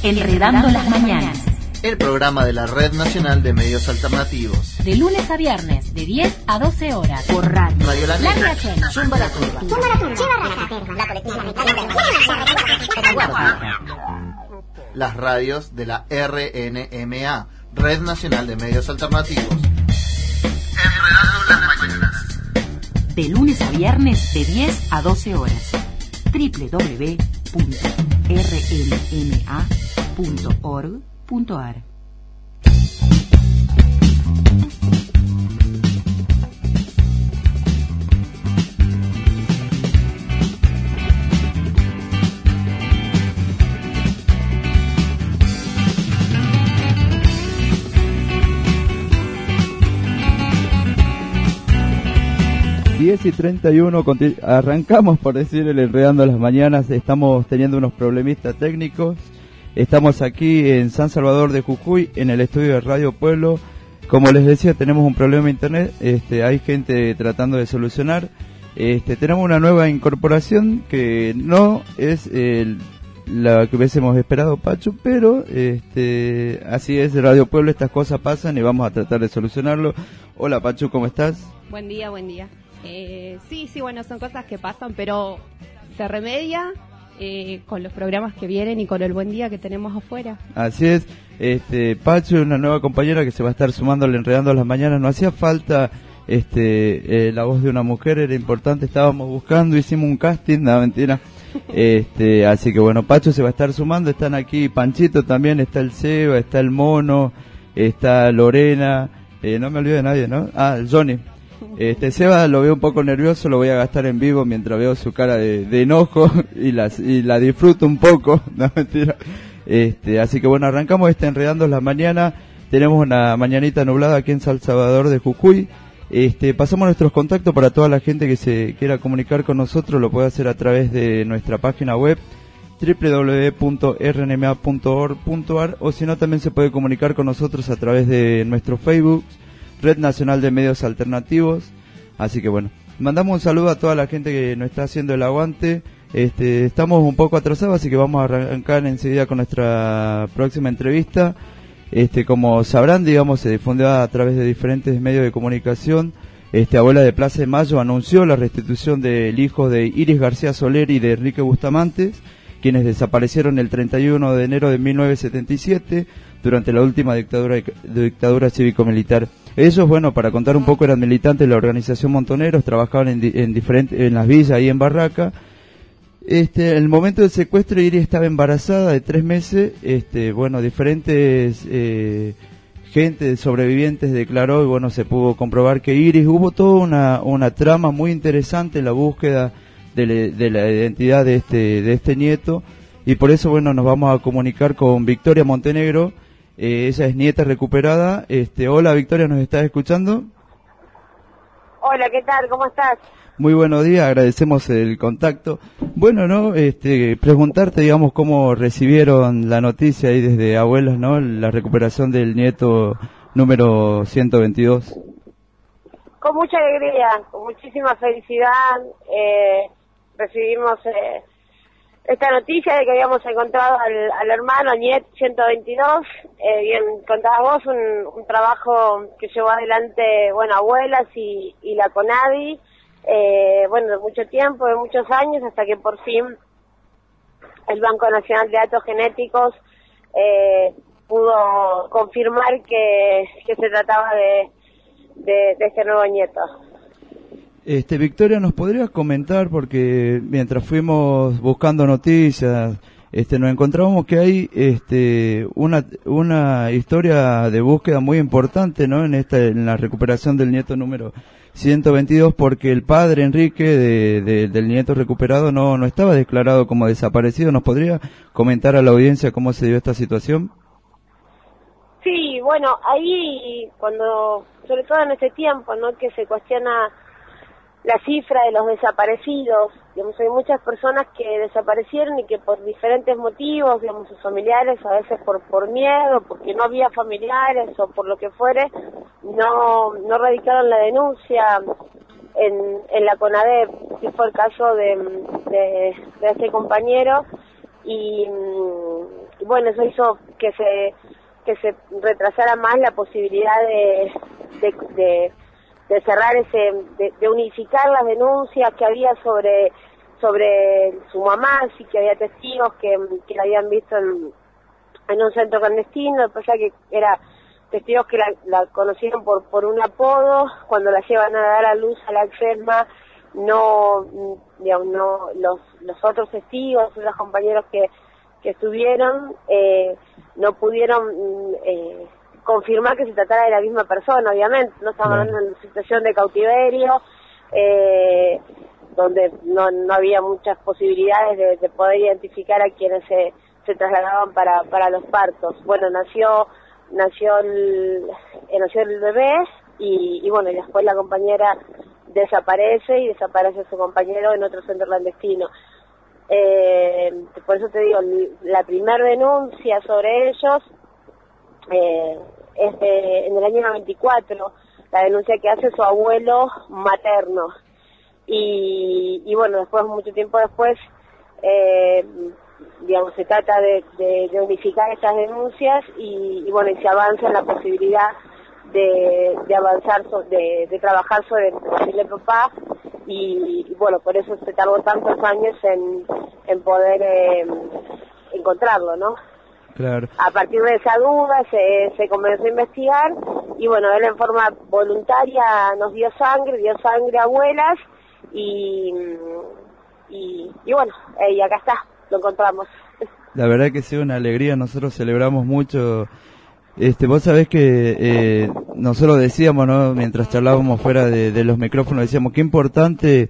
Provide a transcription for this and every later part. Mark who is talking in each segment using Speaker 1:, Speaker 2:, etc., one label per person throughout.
Speaker 1: Enredando las Mañanas.
Speaker 2: El programa de la Red Nacional de Medios Alternativos.
Speaker 1: De lunes a viernes, de 10 a 12 horas. Por radio.
Speaker 2: Radio La Negra.
Speaker 1: La Riachuelo.
Speaker 2: Zumba la Turba. Las radios de la RNMA, Red Nacional de Medios Alternativos. Enredando las Mañanas.
Speaker 1: De lunes a viernes, de 10 a 12 horas. www.rnma.org.ar.
Speaker 3: Y 31, arrancamos por decir el Enredando las Mañanas. Estamos teniendo unos problemitas técnicos. Estamos aquí en San Salvador de Jujuy, en el estudio de Radio Pueblo. Como les decía, tenemos un problema de internet. Hay gente tratando de solucionar. Tenemos una nueva incorporación que no es la que hubiésemos esperado, Pachu, pero así es Radio Pueblo, estas cosas pasan y vamos a tratar de solucionarlo. Hola Pachu, ¿cómo estás?
Speaker 4: Buen día, buen día. Sí, bueno, son cosas que pasan, pero se remedia con los programas que vienen y con el buen día que tenemos afuera.
Speaker 3: Así es, Pachu, una nueva compañera que se va a estar sumando al Enredando las Mañanas. No hacía falta la voz de una mujer, era importante, estábamos buscando, hicimos un casting, no, mentira. Así que bueno, Pachu se va a estar sumando, están aquí Panchito también, está el Seba, está el Mono, está Lorena, no me olvido de nadie, ¿no? El Johnny. Seba lo veo un poco nervioso, lo voy a gastar en vivo mientras veo su cara de enojo y la disfruto un poco, no mentira. Así que bueno, arrancamos Enredando la Mañana. Tenemos una mañanita nublada aquí en San Salvador de Jujuy. Pasamos nuestros contactos para toda la gente que se quiera comunicar con nosotros, lo puede hacer a través de nuestra página web www.rnma.org.ar, o si no también se puede comunicar con nosotros a través de nuestro Facebook, Red Nacional de Medios Alternativos. Así que bueno, mandamos un saludo a toda la gente que nos está haciendo el aguante. Estamos un poco atrasados, así que vamos a arrancar enseguida con nuestra próxima entrevista. Como sabrán, digamos, se difundió a través de diferentes medios de comunicación. Abuela de Plaza de Mayo anunció la restitución del hijo de Iris García Soler y de Enrique Bustamantes, quienes desaparecieron el 31 de enero de 1977 durante la última dictadura cívico-militar. Ellos, bueno, para contar un poco, eran militantes de la organización Montoneros, trabajaban en las villas ahí en Barraca. El momento del secuestro, Iris estaba embarazada de 3 meses. Diferentes gente sobrevivientes declaró, y bueno, se pudo comprobar que Iris, hubo toda una trama muy interesante en la búsqueda de la identidad de este nieto, y por eso, bueno, nos vamos a comunicar con Victoria Montenegro. Ella es nieta recuperada. Hola Victoria, ¿nos estás escuchando?
Speaker 5: Hola, ¿qué tal? ¿Cómo estás?
Speaker 3: Muy buenos días, agradecemos el contacto. Bueno, ¿no? Preguntarte, digamos, cómo recibieron la noticia ahí desde Abuelas, ¿no? La recuperación del nieto número 122.
Speaker 5: Con mucha alegría, con muchísima felicidad, recibimos esta noticia de que habíamos encontrado al hermano, al nieto 122. Bien, contabas vos, un trabajo que llevó adelante, bueno, Abuelas y la CONADI, de mucho tiempo, de muchos años, hasta que por fin el Banco Nacional de Datos Genéticos pudo confirmar que se trataba de este nuevo nieto.
Speaker 3: Victoria, ¿nos podrías comentar? Porque mientras fuimos buscando noticias, nos encontramos que hay una historia de búsqueda muy importante, ¿no? En la recuperación del nieto número 122, porque el padre Enrique del nieto recuperado no estaba declarado como desaparecido. ¿Nos podría comentar a la audiencia cómo se dio esta situación?
Speaker 5: Sí, bueno, ahí cuando, sobre todo en este tiempo, ¿no?, que se cuestiona la cifra de los desaparecidos, digamos, hay muchas personas que desaparecieron y que por diferentes motivos, digamos, sus familiares, a veces por miedo, porque no había familiares o por lo que fuere, no radicaron la denuncia en la CONADEP, que fue el caso de este compañero, y bueno, eso hizo que se retrasara más la posibilidad de cerrar de unificar las denuncias que había sobre su mamá, sí que había testigos que la habían visto en un centro clandestino, después ya que era testigos que la conocieron por un apodo, cuando la llevan a dar a luz a la exesma, los otros testigos, los compañeros que estuvieron, no pudieron confirmar que se tratara de la misma persona, obviamente, no estamos hablando de una situación de cautiverio, donde no había muchas posibilidades de poder identificar a quienes se trasladaban para los partos. Bueno, nació el bebé y bueno, y después la compañera desaparece su compañero en otro centro clandestino. Por eso te digo, la primera denuncia sobre ellos es en el año 94, la denuncia que hace su abuelo materno. Y bueno, después, mucho tiempo después, se trata de unificar estas denuncias y bueno, y se avanza en la posibilidad de avanzar, de trabajar sobre el perfil de papá y bueno, por eso se tardó tantos años en poder encontrarlo, ¿no?
Speaker 3: Claro.
Speaker 5: A partir de esa duda se comenzó a investigar y bueno, él en forma voluntaria nos dio sangre a abuelas y bueno, y acá está, lo encontramos.
Speaker 3: La verdad que ha sido una alegría, nosotros celebramos mucho. Vos sabés que nosotros decíamos, ¿no? Mientras charlábamos fuera de los micrófonos, decíamos qué importante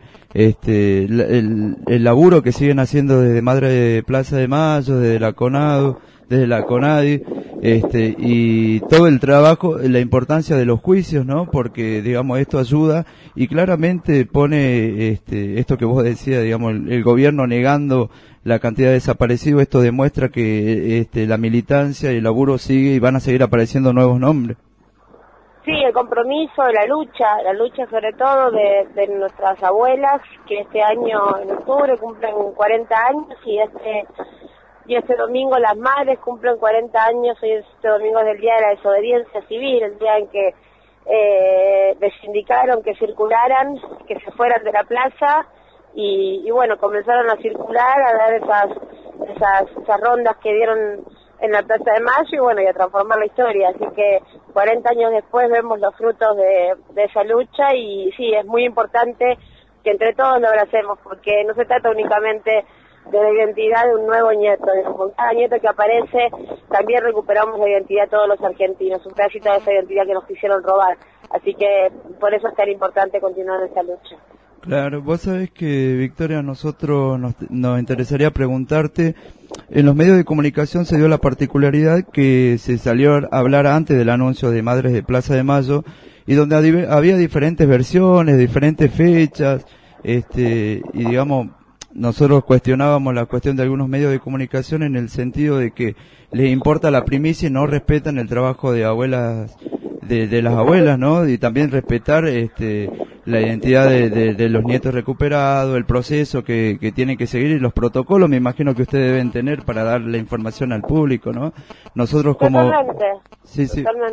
Speaker 3: el laburo que siguen haciendo desde Madre de Plaza de Mayo, desde la CONADU, desde la CONADI, y todo el trabajo, la importancia de los juicios, ¿no? Porque, digamos, esto ayuda y claramente pone esto que vos decías, digamos, el gobierno negando la cantidad de desaparecidos, esto demuestra que la militancia y el laburo sigue y van a seguir apareciendo nuevos nombres.
Speaker 5: Sí, el compromiso, la lucha sobre todo de nuestras abuelas, que este año en octubre cumplen 40 años y este domingo las madres cumplen 40 años, hoy este domingo es el día de la desobediencia civil, el día en que les indicaron que circularan, que se fueran de la plaza y bueno, comenzaron a circular, a dar esas rondas que dieron en la Plaza de Mayo y bueno, y a transformar la historia, así que 40 años después vemos los frutos de esa lucha y sí, es muy importante que entre todos lo abracemos, porque no se trata únicamente de la identidad de un nuevo nieto, con cada nieto que aparece también recuperamos la identidad de todos los argentinos, un pedacito de esa identidad que nos quisieron robar, así que por eso es tan importante continuar esta lucha.
Speaker 3: Claro, vos sabés que, Victoria, nosotros nos interesaría preguntarte, en los medios de comunicación se dio la particularidad que se salió a hablar antes del anuncio de Madres de Plaza de Mayo, y donde había diferentes versiones, diferentes fechas, y digamos, nosotros cuestionábamos la cuestión de algunos medios de comunicación en el sentido de que les importa la primicia y no respetan el trabajo de abuelas, de las abuelas, ¿no? Y también respetar la identidad de los nietos recuperados, el proceso que tienen que seguir y los protocolos, me imagino que ustedes deben tener para dar la información al público, ¿no? Nosotros como...
Speaker 5: Totalmente,
Speaker 3: sí.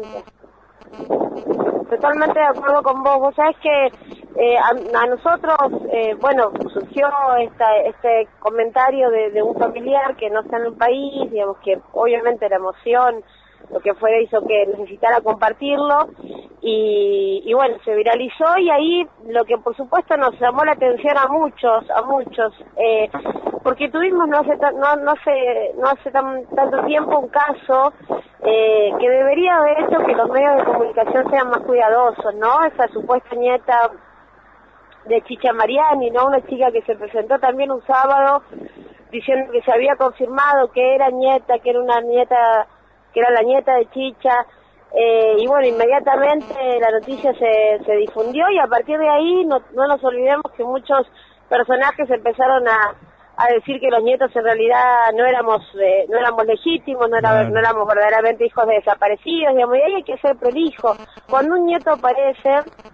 Speaker 5: Totalmente de acuerdo con vos. Vos sabés que a nosotros, bueno, surgió este comentario de un familiar que no está en el país, digamos que obviamente la emoción, lo que fue hizo que necesitara compartirlo y bueno, se viralizó y ahí lo que por supuesto nos llamó la atención a muchos, porque tuvimos no hace tanto tiempo un caso que debería haber hecho que los medios de comunicación sean más cuidadosos, ¿no? Esa supuesta nieta de Chicha Mariani, ¿no? Una chica que se presentó también un sábado diciendo que se había confirmado que era nieta, que era la nieta de Chicha, y bueno, inmediatamente la noticia se difundió y a partir de ahí no nos olvidemos que muchos personajes empezaron a decir que los nietos en realidad no éramos legítimos, no éramos verdaderamente hijos de desaparecidos, digamos, y ahí hay que ser prolijo. Cuando un nieto aparece,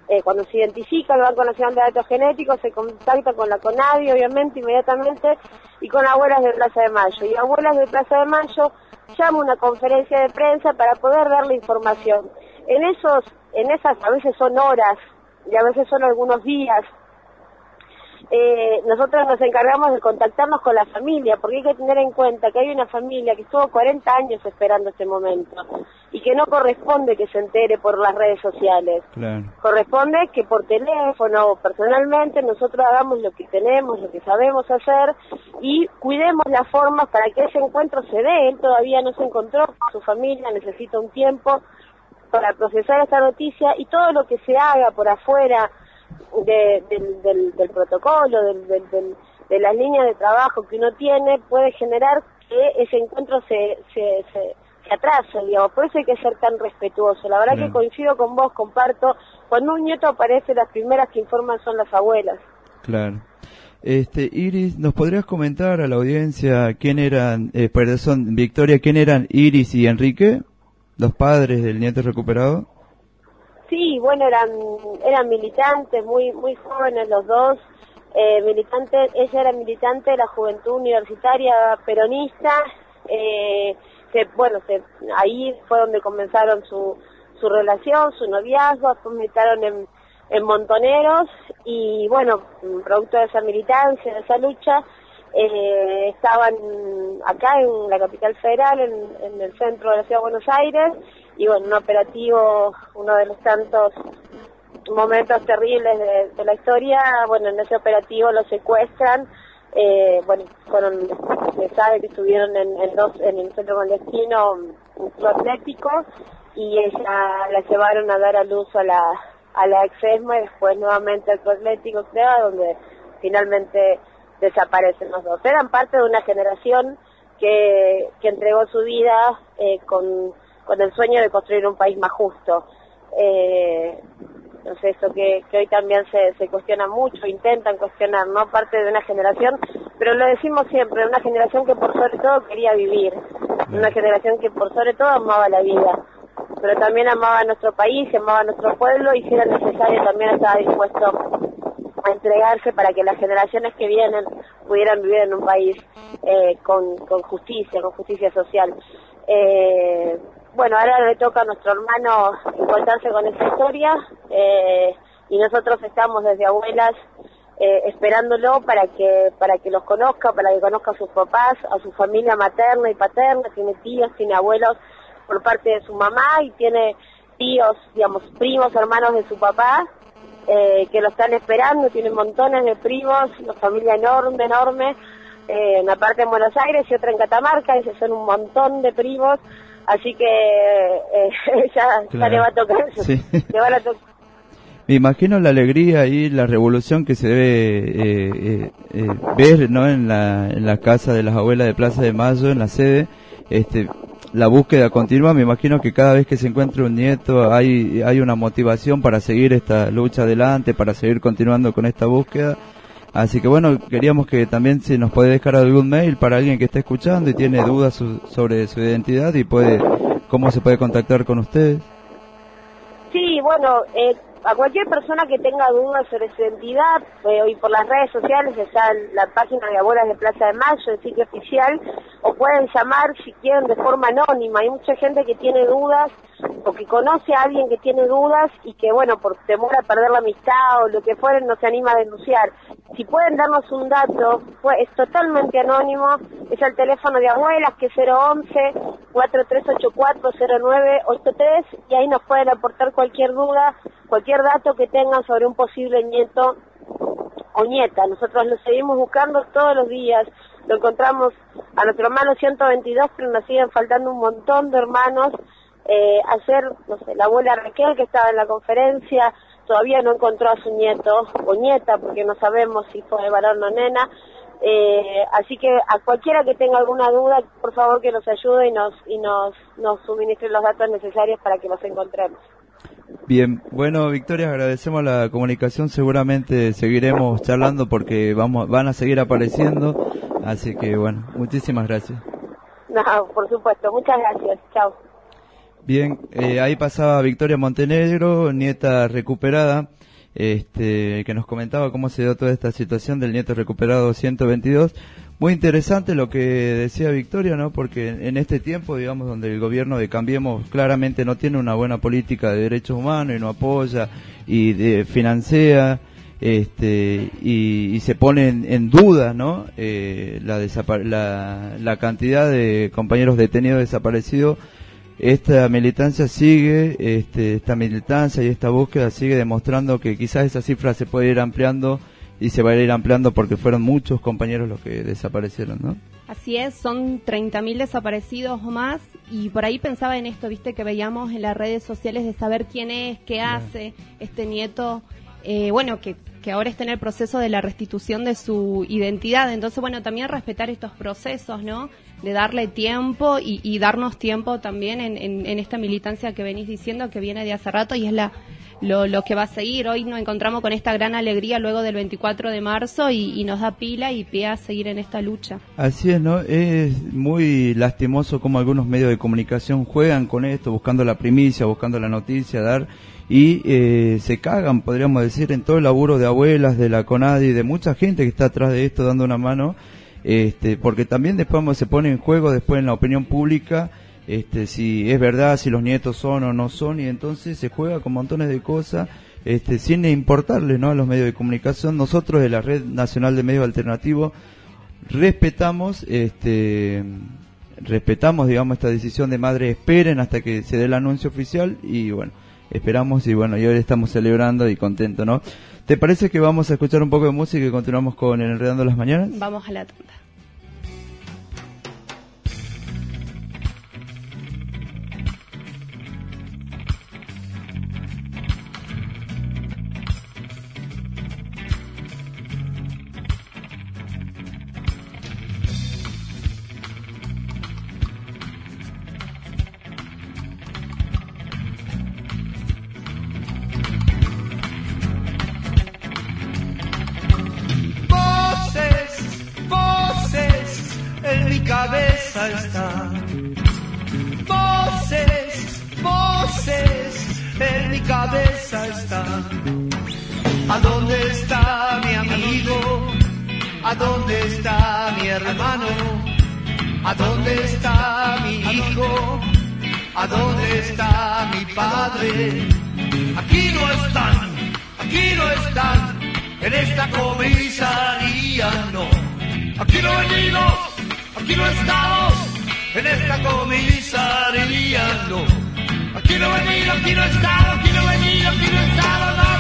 Speaker 5: cuando se identifica el Banco Nacional de Datos Genéticos, se contacta con la CONADI, obviamente, inmediatamente, y con Abuelas de Plaza de Mayo. Y Abuelas de Plaza de Mayo llama una conferencia de prensa para poder dar la información. En esas a veces son horas, y a veces son algunos días. Nosotros nos encargamos de contactarnos con la familia, porque hay que tener en cuenta que hay una familia que estuvo 40 años esperando este momento y que no corresponde que se entere por las redes sociales.
Speaker 3: Claro.
Speaker 5: Corresponde que por teléfono o personalmente nosotros hagamos lo que tenemos, lo que sabemos hacer y cuidemos las formas para que ese encuentro se dé. Él todavía no se encontró con su familia, necesita un tiempo para procesar esta noticia, y todo lo que se haga por afuera del protocolo, de las líneas de trabajo que uno tiene, puede generar que ese encuentro se atrase, digamos. Por eso hay que ser tan respetuoso. La verdad que coincido con vos, comparto. Cuando un nieto aparece, las primeras que informan son las abuelas.
Speaker 3: Claro. Iris, ¿nos podrías comentar a la audiencia quién eran, Victoria, quién eran Iris y Enrique, los padres del nieto recuperado?
Speaker 5: Sí, bueno, eran militantes, muy jóvenes los dos, ella era militante de la Juventud Universitaria Peronista, ahí fue donde comenzaron su relación, su noviazgo, después militaron en Montoneros, y bueno, producto de esa militancia, de esa lucha, estaban acá en la capital federal, en el centro de la ciudad de Buenos Aires, y bueno, un operativo, uno de los tantos momentos terribles de la historia. Bueno, en ese operativo lo secuestran, se sabe que estuvieron en el centro clandestino, un club atlético, y ella la llevaron a dar a luz a la ex-ESMA, y después nuevamente al club atlético, creo, donde finalmente desaparecen los dos. Eran parte de una generación que entregó su vida con el sueño de construir un país más justo. No sé, eso que hoy también se cuestiona mucho, intentan cuestionar, ¿no? Parte de una generación, pero lo decimos siempre, una generación que por sobre todo quería vivir, una generación que por sobre todo amaba la vida, pero también amaba a nuestro país, amaba a nuestro pueblo, y si era necesario también estaba dispuesto a entregarse para que las generaciones que vienen pudieran vivir en un país con justicia social. Bueno, ahora le toca a nuestro hermano encontrarse con esa historia, y nosotros estamos desde Abuelas esperándolo para que los conozca, para que conozca a sus papás, a su familia materna y paterna. Tiene tíos, tiene abuelos por parte de su mamá, y tiene tíos, digamos, primos, hermanos de su papá, que lo están esperando. Tiene montones de primos, una familia enorme, una parte en Buenos Aires y otra en Catamarca, y son un montón de primos. Así que ya le va a tocar eso.
Speaker 3: Sí.
Speaker 5: Le van a tocar.
Speaker 3: Me imagino la alegría y la revolución que se debe ver, ¿no? En la casa de las abuelas de Plaza de Mayo, en la sede, la búsqueda continua. Me imagino que cada vez que se encuentra un nieto hay una motivación para seguir esta lucha adelante, para seguir continuando con esta búsqueda. Así que bueno, queríamos que también si nos puede dejar algún mail para alguien que esté escuchando y tiene dudas sobre su identidad y cómo se puede contactar con ustedes.
Speaker 5: Sí, bueno, a cualquier persona que tenga dudas sobre su identidad, hoy por las redes sociales está la página de Abuelas de Plaza de Mayo, el sitio oficial, o pueden llamar si quieren de forma anónima. Hay mucha gente que tiene dudas o que conoce a alguien que tiene dudas y que, bueno, por temor a perder la amistad o lo que fuera, no se anima a denunciar. Si pueden darnos un dato, es totalmente anónimo, es el teléfono de Abuelas, que es 011-4384-0983, y ahí nos pueden aportar cualquier duda, cualquier dato que tengan sobre un posible nieto o nieta. Nosotros lo seguimos buscando todos los días, lo encontramos a nuestro hermano 122, pero nos siguen faltando un montón de hermanos. Ayer, no sé, la abuela Raquel, que estaba en la conferencia, todavía no encontró a su nieto o nieta, porque no sabemos si fue varón o nena. Así que a cualquiera que tenga alguna duda, por favor que nos ayude y nos suministre los datos necesarios para que los encontremos.
Speaker 3: Bien, bueno, Victoria, agradecemos la comunicación. Seguramente seguiremos charlando porque van a seguir apareciendo. Así que bueno, muchísimas gracias.
Speaker 5: No, por supuesto, muchas gracias. Chao.
Speaker 3: Bien, ahí pasaba Victoria Montenegro, nieta recuperada, que nos comentaba cómo se dio toda esta situación del nieto recuperado 122. Muy interesante lo que decía Victoria, ¿no? Porque en este tiempo, digamos, donde el gobierno de Cambiemos claramente no tiene una buena política de derechos humanos y no apoya y financia, y se pone en duda, ¿no? La cantidad de compañeros detenidos desaparecidos. Esta militancia sigue, esta militancia y esta búsqueda sigue demostrando que quizás esa cifra se puede ir ampliando y se va a ir ampliando porque fueron muchos compañeros los que desaparecieron, ¿no?
Speaker 4: Así es, son 30.000 desaparecidos o más, y por ahí pensaba en esto, viste, que veíamos en las redes sociales de saber quién es, qué hace este nieto, que ahora está en el proceso de la restitución de su identidad. Entonces, bueno, también respetar estos procesos, ¿no? De darle tiempo y darnos tiempo también en esta militancia que venís diciendo, que viene de hace rato y es lo que va a seguir. Hoy nos encontramos con esta gran alegría luego del 24 de marzo y nos da pila y pie a seguir en esta lucha.
Speaker 3: Así es, ¿no? Es muy lastimoso cómo algunos medios de comunicación juegan con esto, buscando la primicia, buscando la noticia, y se cagan, podríamos decir, en todo el laburo de abuelas, de la CONADI, de mucha gente que está atrás de esto dando una mano, porque también después se pone en juego después en la opinión pública, si es verdad, si los nietos son o no son, y entonces se juega con montones de cosas, sin importarle, ¿no? A los medios de comunicación. Nosotros de la Red Nacional de Medios Alternativos respetamos, digamos, esta decisión de madre. Esperen hasta que se dé el anuncio oficial y bueno, esperamos y bueno, y hoy estamos celebrando y contentos, ¿no? ¿Te parece que vamos a escuchar un poco de música y continuamos con el Enredando las Mañanas?
Speaker 4: Vamos a la tanda.
Speaker 6: Cabeza está. Voces, en mi cabeza está. ¿A dónde está mi amigo? ¿A dónde está mi hermano? ¿A dónde está mi hijo? ¿A dónde está mi padre? Aquí no están, en esta comisaría no. Aquí no he venido. Aquí no he estado, en esta comisaría, no. Aquí no he venido, aquí no he estado, aquí no he venido, aquí no he estado, no.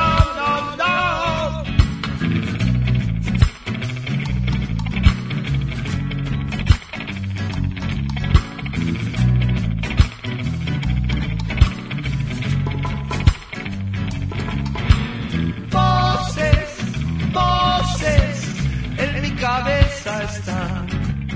Speaker 6: Voces, en mi cabeza están.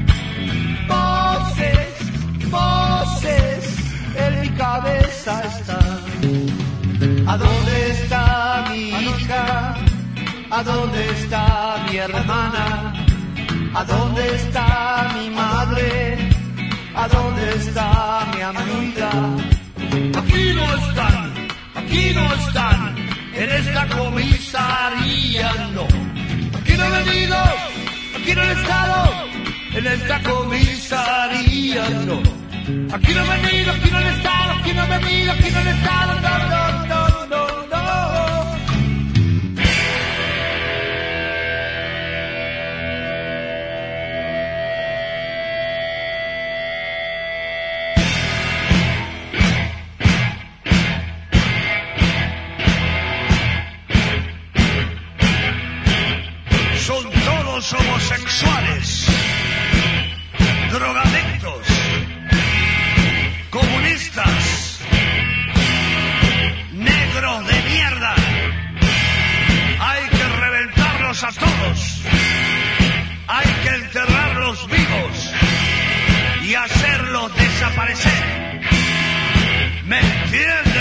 Speaker 6: Voces, en mi cabeza están. ¿A dónde está mi hija? ¿A dónde está mi hermana? ¿A dónde está mi madre? ¿A dónde está mi amiga? Aquí no están, en esta comisaría no. Aquí no he venido, aquí no he estado, en esta comisaría no. Aquí no he venido, aquí no he estado, aquí no he venido, aquí no he estado, no. Son todos homosexuales, drogadictos, comunistas, negros de mierda. Hay que reventarlos a todos. Hay que enterrarlos vivos y hacerlos desaparecer. ¿Me entiendes?